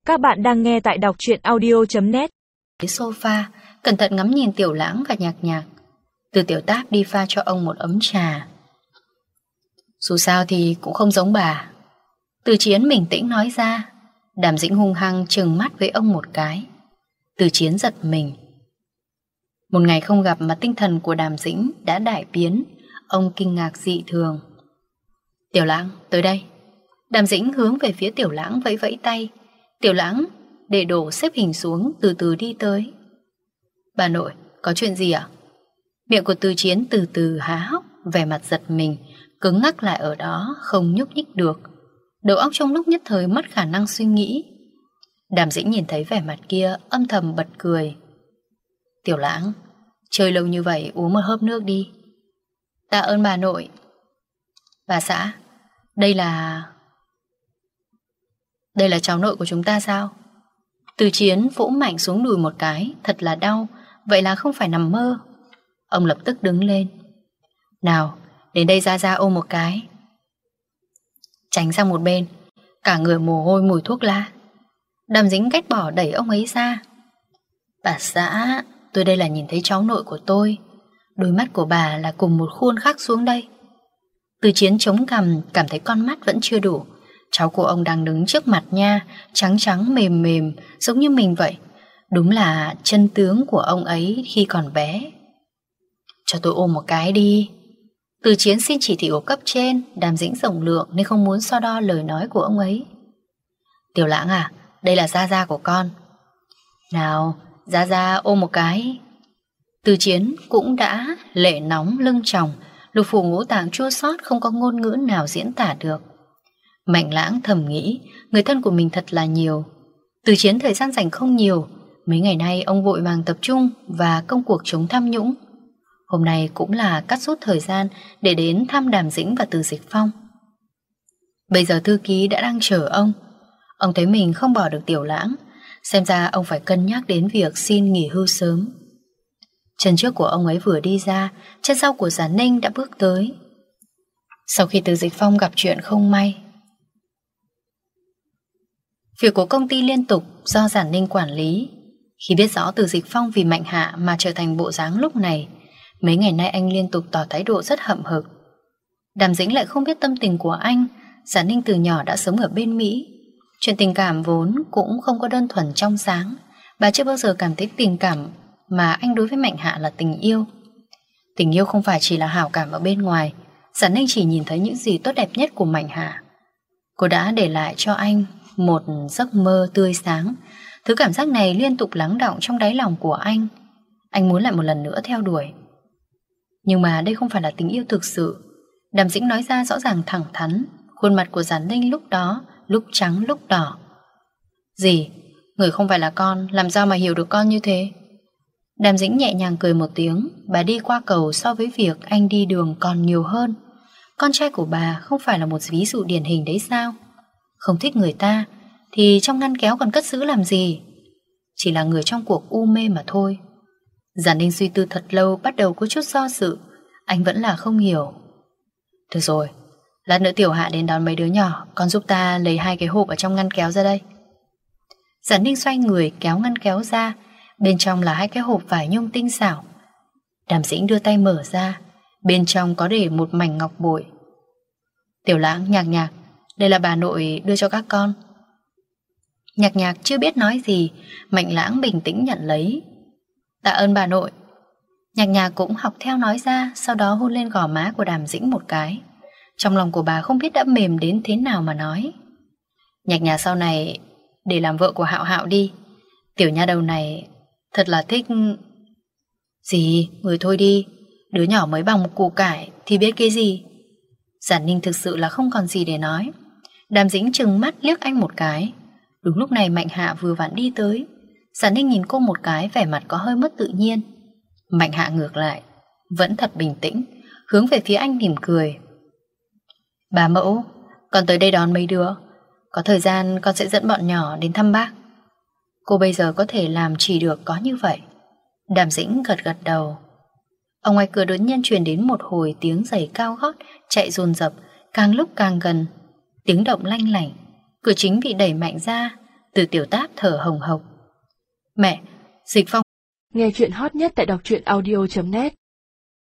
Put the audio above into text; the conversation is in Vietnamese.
Các bạn đang nghe tại đọc truyện audio.net. Sofa, cẩn thận ngắm nhìn Tiểu Lãng và Nhạc Nhạc. Từ Tiểu Táp đi pha cho ông một ấm trà. Dù sao thì cũng không giống bà. Từ Chiến bình tĩnh nói ra. Đàm Dĩnh hung hăng trừng mắt với ông một cái. Từ Chiến giật mình. Một ngày không gặp mà tinh thần của Đàm Dĩnh đã đại biến. Ông kinh ngạc dị thường. Tiểu Lãng, tới đây. Đàm Dĩnh hướng về phía Tiểu Lãng vẫy vẫy tay. Tiểu Lãng để đổ xếp hình xuống, từ từ đi tới. Bà nội, có chuyện gì ạ? Miệng của Từ Chiến từ từ há hốc, vẻ mặt giật mình, cứng ngắc lại ở đó, không nhúc nhích được. Đầu óc trong lúc nhất thời mất khả năng suy nghĩ. Đàm Dĩnh nhìn thấy vẻ mặt kia, âm thầm bật cười. Tiểu Lãng, chơi lâu như vậy uống một hớp nước đi. Tạ ơn bà nội. Bà xã, đây là cháu nội của chúng ta sao? Từ Chiến vỗ mạnh xuống đùi một cái, thật là đau, vậy là không phải nằm mơ. Ông lập tức đứng lên. Nào, đến đây ra ôm một cái. Tránh sang một bên, cả người mồ hôi mùi thuốc lá. Đàm Dĩnh ghét bỏ đẩy ông ấy ra. Bà xã, tôi đây là nhìn thấy cháu nội của tôi. Đôi mắt của bà là cùng một khuôn khắc xuống đây. Từ Chiến chống cằm, cảm thấy con mắt vẫn chưa đủ. Cháu của ông đang đứng trước mặt nha, trắng trắng mềm mềm, giống như mình vậy. Đúng là chân tướng của ông ấy khi còn bé. Cho tôi ôm một cái đi. Từ Chiến xin chỉ thị của cấp trên. Đàm Dĩnh rộng lượng nên không muốn so đo lời nói của ông ấy. Tiểu Lãng à, đây là Gia của con. Nào, Gia ôm một cái. Từ Chiến cũng đã lệ nóng lưng tròng, lục phủ ngũ tạng chua xót, không có ngôn ngữ nào diễn tả được. Mạnh Lãng thầm nghĩ, người thân của mình thật là nhiều. Từ Chiến thời gian rảnh không nhiều. Mấy ngày nay ông vội vàng tập trung và công cuộc chống tham nhũng. Hôm nay cũng là cắt rút thời gian để đến thăm Đàm Dĩnh và Từ Dịch Phong. Bây giờ thư ký đã đang chờ ông. Ông thấy mình không bỏ được Tiểu Lãng, xem ra ông phải cân nhắc đến việc xin nghỉ hưu sớm. Chân trước của ông ấy vừa đi ra, chân sau của Giản Ninh đã bước tới. Sau khi Từ Dịch Phong gặp chuyện không may, việc của công ty liên tục do Giản Ninh quản lý. Khi biết rõ Từ Dịch Phong vì Mạnh Hạ mà trở thành bộ dáng lúc này, mấy ngày nay anh liên tục tỏ thái độ rất hậm hực. Đàm Dĩnh lại không biết tâm tình của anh. Giản Ninh từ nhỏ đã sống ở bên Mỹ. Chuyện tình cảm vốn cũng không có đơn thuần trong sáng. Bà chưa bao giờ cảm thấy tình cảm mà anh đối với Mạnh Hạ là tình yêu. Tình yêu không phải chỉ là hảo cảm ở bên ngoài. Giản Ninh chỉ nhìn thấy những gì tốt đẹp nhất của Mạnh Hạ. Cô đã để lại cho anh một giấc mơ tươi sáng. Thứ cảm giác này liên tục lắng đọng trong đáy lòng của anh. Anh muốn lại một lần nữa theo đuổi. Nhưng mà đây không phải là tình yêu thực sự. Đàm Dĩnh nói ra rõ ràng thẳng thắn. Khuôn mặt của Giản Ninh lúc đó lúc trắng lúc đỏ. Gì? Người không phải là con, làm sao mà hiểu được con như thế? Đàm Dĩnh nhẹ nhàng cười một tiếng. Bà đi qua cầu so với việc anh đi đường còn nhiều hơn. Con trai của bà không phải là một ví dụ điển hình đấy sao? Không thích người ta thì trong ngăn kéo còn cất giữ làm gì? Chỉ là người trong cuộc u mê mà thôi. Giản Ninh suy tư thật lâu, bắt đầu có chút do dự. Anh vẫn là không hiểu. Được rồi, lát nữa Tiểu Hạ đến đón mấy đứa nhỏ, con giúp ta lấy 2 cái hộp ở trong ngăn kéo ra đây. Giản Ninh xoay người kéo ngăn kéo ra. Bên trong là 2 cái hộp vải nhung tinh xảo. Đàm Dĩnh đưa tay mở ra. Bên trong có để một mảnh ngọc bội. Tiểu Lãng, Nhạc Nhạc, đây là bà nội đưa cho các con. Nhạc Nhạc chưa biết nói gì. Mạnh Lãng bình tĩnh nhận lấy. Tạ ơn bà nội. Nhạc Nhạc cũng học theo nói ra. Sau đó hôn lên gò má của Đàm Dĩnh một cái. Trong lòng của bà không biết đã mềm đến thế nào mà nói. Nhạc Nhạc sau này để làm vợ của Hạo Hạo đi. Tiểu nha đầu này thật là thích. Gì, người thôi đi. Đứa nhỏ mới bằng một củ cải thì biết cái gì. Giản Ninh thực sự là không còn gì để nói. Đàm Dĩnh trừng mắt liếc anh một cái. Đúng lúc này Mạnh Hạ vừa vặn đi tới. Giản Ninh nhìn cô một cái, vẻ mặt có hơi mất tự nhiên. Mạnh Hạ ngược lại vẫn thật bình tĩnh, hướng về phía anh mỉm cười. Bà mẫu, con tới đây đón mấy đứa. Có thời gian con sẽ dẫn bọn nhỏ đến thăm bác. Cô bây giờ có thể làm chỉ được có như vậy. Đàm Dĩnh gật gật đầu. Ở ngoài cửa đột nhiên truyền đến một hồi tiếng giày cao gót chạy dồn dập, càng lúc càng gần. Tiếng động lanh lảnh. Cửa chính bị đẩy mạnh ra. Từ Tiểu Táp thở hồng hộc. Mẹ, Dịch Phong. Nghe chuyện hot nhất tại đọc truyện audio.net.